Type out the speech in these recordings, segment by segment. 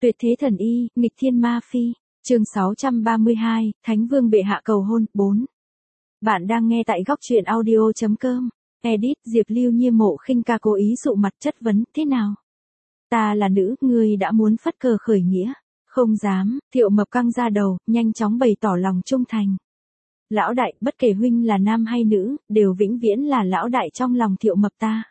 Tuyệt thế thần y, nghịch thiên ma phi. Chương 632, Thánh Vương bệ hạ cầu hôn, 4. Bạn đang nghe tại góc truyện audio.com. Edit, Diệp Lưu Nhiên. Mộ Khinh Ca cố ý sụ mặt chất vấn, thế nào? Ta là nữ, ngươi đã muốn phất cờ khởi nghĩa. Không dám, Thiệu Mập căng ra đầu, nhanh chóng bày tỏ lòng trung thành. Lão đại, bất kể huynh là nam hay nữ, đều vĩnh viễn là lão đại trong lòng Thiệu Mập ta.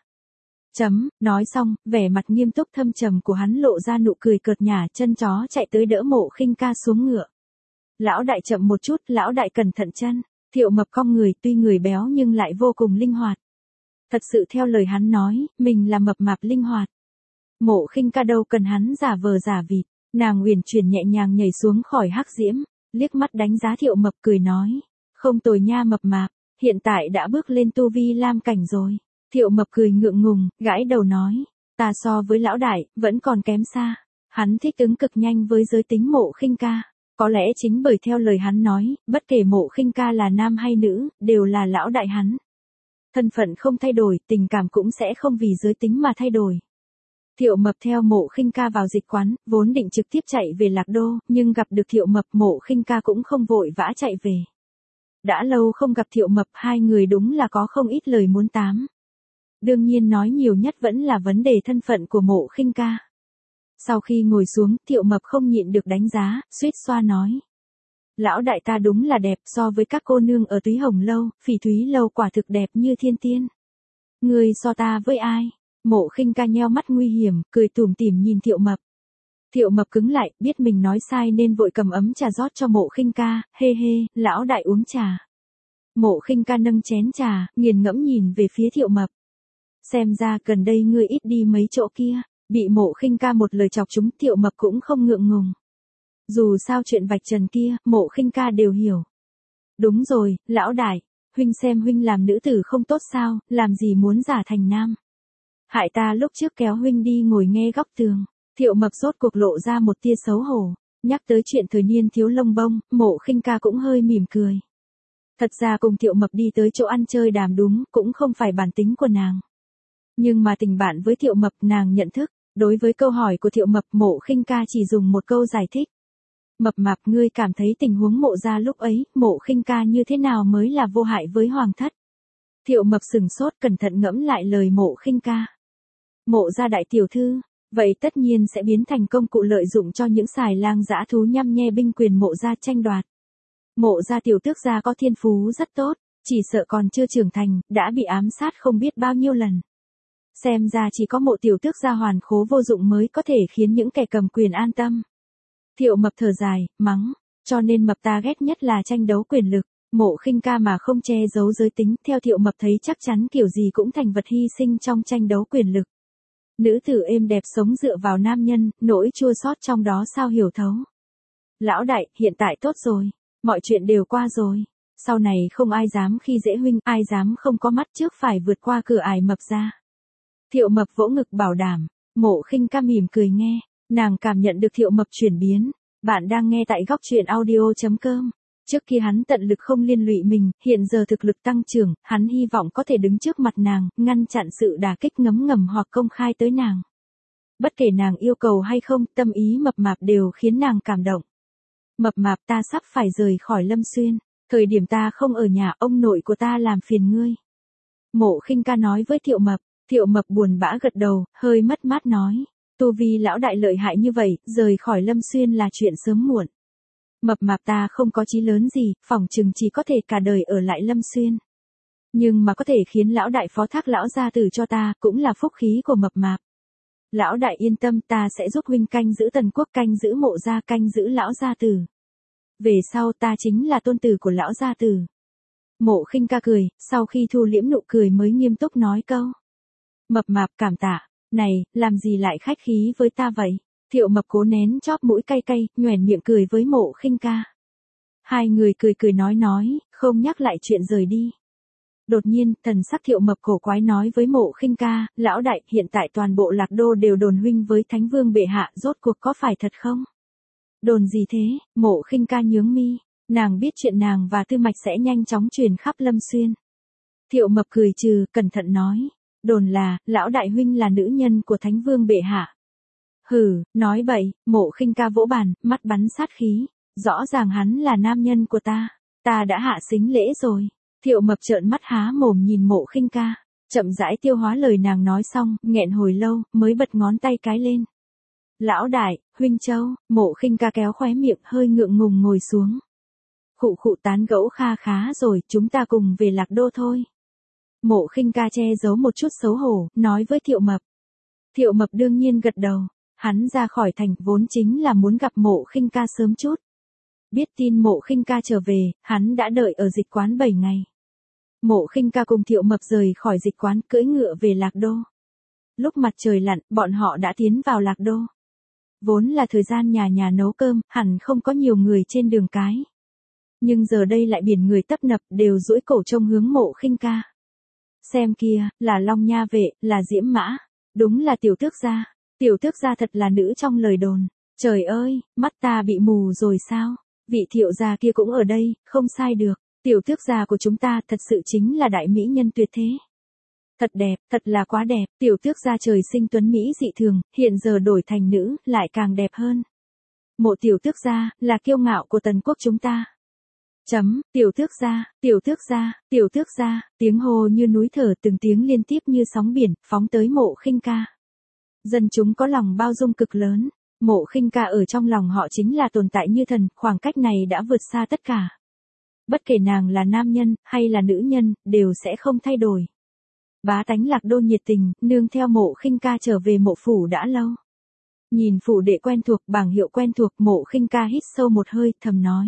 Nói xong, vẻ mặt nghiêm túc thâm trầm của hắn lộ ra nụ cười cợt nhả, chân chó chạy tới đỡ Mộ Khinh Ca xuống ngựa. Lão đại chậm một chút, lão đại cẩn thận chân. Thiệu Mập cong người, tuy người béo nhưng lại vô cùng linh hoạt. Thật sự theo lời hắn nói, mình là mập mạp linh hoạt. Mộ Khinh Ca đâu cần hắn giả vờ giả vịt, nàng uyển chuyển nhẹ nhàng nhảy xuống khỏi hắc diễm, liếc mắt đánh giá Thiệu Mập cười nói, không tồi nha mập mạp, hiện tại đã bước lên tu vi lam cảnh rồi. Thiệu Mập cười ngượng ngùng, gãi đầu nói, ta so với lão đại, vẫn còn kém xa. Hắn thích ứng cực nhanh với giới tính Mộ Khinh Ca. Có lẽ chính bởi theo lời hắn nói, bất kể Mộ Khinh Ca là nam hay nữ, đều là lão đại hắn. Thân phận không thay đổi, tình cảm cũng sẽ không vì giới tính mà thay đổi. Thiệu Mập theo Mộ Khinh Ca vào dịch quán, vốn định trực tiếp chạy về Lạc Đô, nhưng gặp được Thiệu Mập, Mộ Khinh Ca cũng không vội vã chạy về. Đã lâu không gặp Thiệu Mập, hai người đúng là có không ít lời muốn tám. Đương nhiên nói nhiều nhất vẫn là vấn đề thân phận của Mộ Khinh Ca. Sau khi ngồi xuống, Thiệu Mập không nhịn được đánh giá, suýt xoa nói. Lão đại ta đúng là đẹp, so với các cô nương ở Túy Hồng Lâu, Phỉ Thúy Lâu quả thực đẹp như thiên tiên. Ngươi so ta với ai? Mộ Khinh Ca nheo mắt nguy hiểm, cười tủm tỉm nhìn Thiệu Mập. Thiệu Mập cứng lại, biết mình nói sai nên vội cầm ấm trà rót cho Mộ Khinh Ca, hê hê, lão đại uống trà. Mộ Khinh Ca nâng chén trà, nghiền ngẫm nhìn về phía Thiệu Mập. Xem ra gần đây ngươi ít đi mấy chỗ kia. Bị Mộ Khinh Ca một lời chọc chúng, Thiệu Mập cũng không ngượng ngùng. Dù sao chuyện vạch trần kia, Mộ Khinh Ca đều hiểu. Đúng rồi, lão đại, huynh xem huynh làm nữ tử không tốt sao, làm gì muốn giả thành nam. Hại ta lúc trước kéo huynh đi ngồi nghe góc tường. Thiệu Mập rốt cuộc lộ ra một tia xấu hổ. Nhắc tới chuyện thời niên thiếu lông bông, Mộ Khinh Ca cũng hơi mỉm cười. Thật ra cùng Thiệu Mập đi tới chỗ ăn chơi đàm đúng, cũng không phải bản tính của nàng. Nhưng mà tình bạn với Thiệu Mập nàng nhận thức. Đối với câu hỏi của Thiệu Mập, Mộ Khinh Ca chỉ dùng một câu giải thích. Mập mạp, ngươi cảm thấy tình huống Mộ gia lúc ấy, Mộ Khinh Ca như thế nào mới là vô hại với hoàng thất? Thiệu Mập sừng sốt cẩn thận ngẫm lại lời Mộ Khinh Ca. Mộ gia đại tiểu thư, vậy tất nhiên sẽ biến thành công cụ lợi dụng cho những xài lang dã thú nhăm nhe binh quyền Mộ gia tranh đoạt. Mộ gia tiểu tước gia có thiên phú rất tốt, chỉ sợ còn chưa trưởng thành, đã bị ám sát không biết bao nhiêu lần. Xem ra chỉ có Mộ tiểu tước gia hoàn khố vô dụng mới có thể khiến những kẻ cầm quyền an tâm. Thiệu Mập thở dài, mắng, cho nên mập ta ghét nhất là tranh đấu quyền lực. Mộ Khinh Ca mà không che giấu giới tính, theo Thiệu Mập thấy chắc chắn kiểu gì cũng thành vật hy sinh trong tranh đấu quyền lực. Nữ tử êm đẹp sống dựa vào nam nhân, nỗi chua xót trong đó sao hiểu thấu. Lão đại, hiện tại tốt rồi, mọi chuyện đều qua rồi. Sau này không ai dám khi dễ huynh, ai dám không có mắt trước phải vượt qua cửa ải mập ra. Thiệu Mập vỗ ngực bảo đảm. Mộ Khinh Ca mỉm cười nghe, nàng cảm nhận được Thiệu Mập chuyển biến. Bạn đang nghe tại góc truyện audio.com. Trước kia hắn tận lực không liên lụy mình, hiện giờ thực lực tăng trưởng, hắn hy vọng có thể đứng trước mặt nàng, ngăn chặn sự đả kích ngấm ngầm hoặc công khai tới nàng. Bất kể nàng yêu cầu hay không, tâm ý mập mạp đều khiến nàng cảm động. Mập mạp, ta sắp phải rời khỏi Lâm Xuyên, thời điểm ta không ở nhà, ông nội của ta làm phiền ngươi. Mộ Khinh Ca nói với Thiệu Mập. Thiệu Mập buồn bã gật đầu, hơi mất mát nói, tu vi lão đại lợi hại như vậy, rời khỏi Lâm Xuyên là chuyện sớm muộn. Mập mạp ta không có chí lớn gì, phỏng chừng chỉ có thể cả đời ở lại Lâm Xuyên. Nhưng mà có thể khiến lão đại phó thác lão gia tử cho ta, cũng là phúc khí của mập mạp. Lão đại yên tâm, ta sẽ giúp huynh canh giữ Tần Quốc, canh giữ Mộ gia, canh giữ lão gia tử. Về sau ta chính là tôn tử của lão gia tử. Mộ Khinh Ca cười, sau khi thu liễm nụ cười mới nghiêm túc nói câu. Mập mạp cảm tạ, này, làm gì lại khách khí với ta vậy? Thiệu Mập cố nén chóp mũi cay cay, nhoẻn miệng cười với Mộ Khinh Ca. Hai người cười cười nói, không nhắc lại chuyện rời đi. Đột nhiên, thần sắc Thiệu Mập cổ quái nói với Mộ Khinh Ca, lão đại, hiện tại toàn bộ Lạc Đô đều đồn huynh với Thánh Vương bệ hạ, rốt cuộc có phải thật không? Đồn gì thế? Mộ Khinh Ca nhướng mi, nàng biết chuyện nàng và Tư Mạch sẽ nhanh chóng truyền khắp Lâm Xuyên. Thiệu Mập cười trừ, cẩn thận nói. Đồn là, lão đại huynh là nữ nhân của Thánh Vương bệ hạ. Hừ, nói bậy, Mộ Khinh Ca vỗ bàn, mắt bắn sát khí. Rõ ràng hắn là nam nhân của ta đã hạ sính lễ rồi. Thiệu Mập trợn mắt há mồm nhìn Mộ Khinh Ca, chậm rãi tiêu hóa lời nàng nói xong, nghẹn hồi lâu, mới bật ngón tay cái lên. Lão đại, huynh Châu, Mộ Khinh Ca kéo khóe miệng hơi ngượng ngùng ngồi xuống. Khụ khụ tán gẫu kha khá rồi, chúng ta cùng về Lạc Đô thôi. Mộ Khinh Ca che giấu một chút xấu hổ, nói với Thiệu Mập. Thiệu Mập đương nhiên gật đầu, hắn ra khỏi thành vốn chính là muốn gặp Mộ Khinh Ca sớm chút. Biết tin Mộ Khinh Ca trở về, hắn đã đợi ở dịch quán 7 ngày. Mộ Khinh Ca cùng Thiệu Mập rời khỏi dịch quán cưỡi ngựa về Lạc Đô. Lúc mặt trời lặn, bọn họ đã tiến vào Lạc Đô. Vốn là thời gian nhà nhà nấu cơm, hẳn không có nhiều người trên đường cái. Nhưng giờ đây lại biển người tấp nập đều duỗi cổ trông hướng Mộ Khinh Ca. Xem kia, là Long Nha Vệ, là Diễm Mã. Đúng là tiểu tước gia. Tiểu tước gia thật là nữ trong lời đồn. Trời ơi, mắt ta bị mù rồi sao? Vị Thiệu gia kia cũng ở đây, không sai được. Tiểu tước gia của chúng ta thật sự chính là đại mỹ nhân tuyệt thế. Thật đẹp, thật là quá đẹp. Tiểu tước gia trời sinh tuấn mỹ dị thường, hiện giờ đổi thành nữ, lại càng đẹp hơn. Mộ tiểu tước gia, là kiêu ngạo của Tần quốc chúng ta. Tiểu tước gia, tiểu tước gia, tiểu tước gia, tiếng hô như núi thở từng tiếng liên tiếp như sóng biển, phóng tới Mộ Khinh Ca. Dân chúng có lòng bao dung cực lớn, Mộ Khinh Ca ở trong lòng họ chính là tồn tại như thần, khoảng cách này đã vượt xa tất cả. Bất kể nàng là nam nhân, hay là nữ nhân, đều sẽ không thay đổi. Bá tánh Lạc Đô nhiệt tình, nương theo Mộ Khinh Ca trở về mộ phủ đã lâu. Nhìn phủ đệ quen thuộc, bảng hiệu quen thuộc, Mộ Khinh Ca hít sâu một hơi, thầm nói.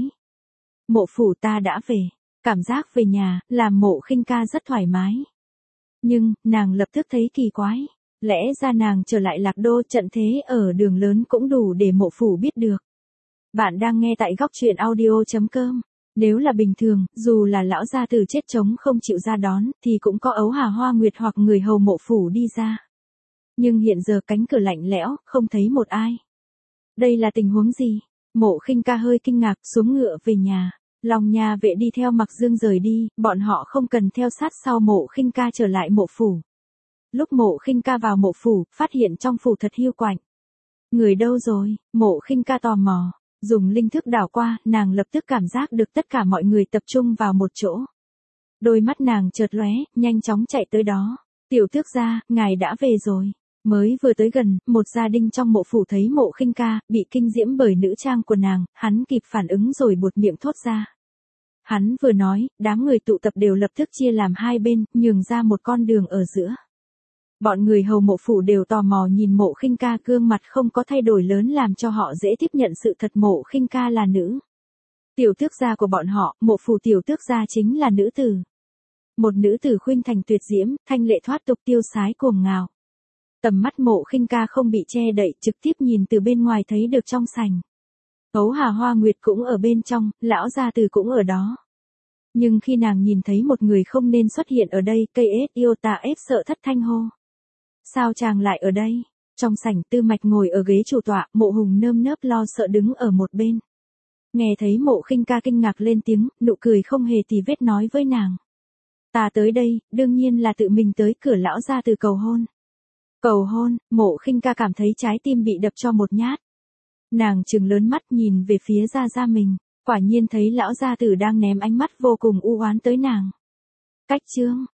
Mộ phủ ta đã về, cảm giác về nhà, làm Mộ Khinh Ca rất thoải mái. Nhưng, nàng lập tức thấy kỳ quái, lẽ ra nàng trở lại Lạc Đô trận thế ở đường lớn cũng đủ để mộ phủ biết được. Bạn đang nghe tại góc truyện audio.com. Nếu là bình thường, dù là lão gia tử chết trống không chịu ra đón, thì cũng có Ấu Hà Hoa Nguyệt hoặc người hầu mộ phủ đi ra. Nhưng hiện giờ cánh cửa lạnh lẽo, không thấy một ai. Đây là tình huống gì? Mộ Khinh Ca hơi kinh ngạc, xuống ngựa về nhà. Long Nha Vệ đi theo Mặc Dương rời đi, bọn họ không cần theo sát sau Mộ Khinh Ca trở lại mộ phủ. Lúc Mộ Khinh Ca vào mộ phủ, phát hiện trong phủ thật hiu quạnh. Người đâu rồi? Mộ Khinh Ca tò mò. Dùng linh thức đảo qua, nàng lập tức cảm giác được tất cả mọi người tập trung vào một chỗ. Đôi mắt nàng chợt lóe, nhanh chóng chạy tới đó. Tiểu tước gia, ngài đã về rồi. Mới vừa tới gần, một gia đình trong mộ phủ thấy Mộ Khinh Ca, bị kinh diễm bởi nữ trang của nàng, hắn kịp phản ứng rồi buột miệng thốt ra. Hắn vừa nói, đám người tụ tập đều lập tức chia làm hai bên, nhường ra một con đường ở giữa. Bọn người hầu mộ phủ đều tò mò nhìn Mộ Khinh Ca, gương mặt không có thay đổi lớn làm cho họ dễ tiếp nhận sự thật Mộ Khinh Ca là nữ. Tiểu tước gia của bọn họ, mộ phủ tiểu tước gia chính là nữ tử. Một nữ tử khuynh thành tuyệt diễm, thanh lệ thoát tục tiêu sái cuồng ngạo. Tầm mắt Mộ Khinh Ca không bị che đậy, trực tiếp nhìn từ bên ngoài thấy được trong sảnh. Ấu Hà Hoa Nguyệt cũng ở bên trong, lão gia tử cũng ở đó. Nhưng khi nàng nhìn thấy một người không nên xuất hiện ở đây, cây ết yêu tà ết sợ thất thanh hô. Sao chàng lại ở đây? Trong sảnh Tư Mạch ngồi ở ghế chủ tọa, Mộ Hùng nơm nớp lo sợ đứng ở một bên. Nghe thấy Mộ Khinh Ca kinh ngạc lên tiếng, nụ cười không hề tì vết nói với nàng. Ta tới đây, đương nhiên là tự mình tới cửa lão gia từ cầu hôn. Cầu hôn, Mộ Khinh Ca cảm thấy trái tim bị đập cho một nhát. Nàng trừng lớn mắt nhìn về phía gia mình, quả nhiên thấy lão gia tử đang ném ánh mắt vô cùng u oán tới nàng. Cách chương,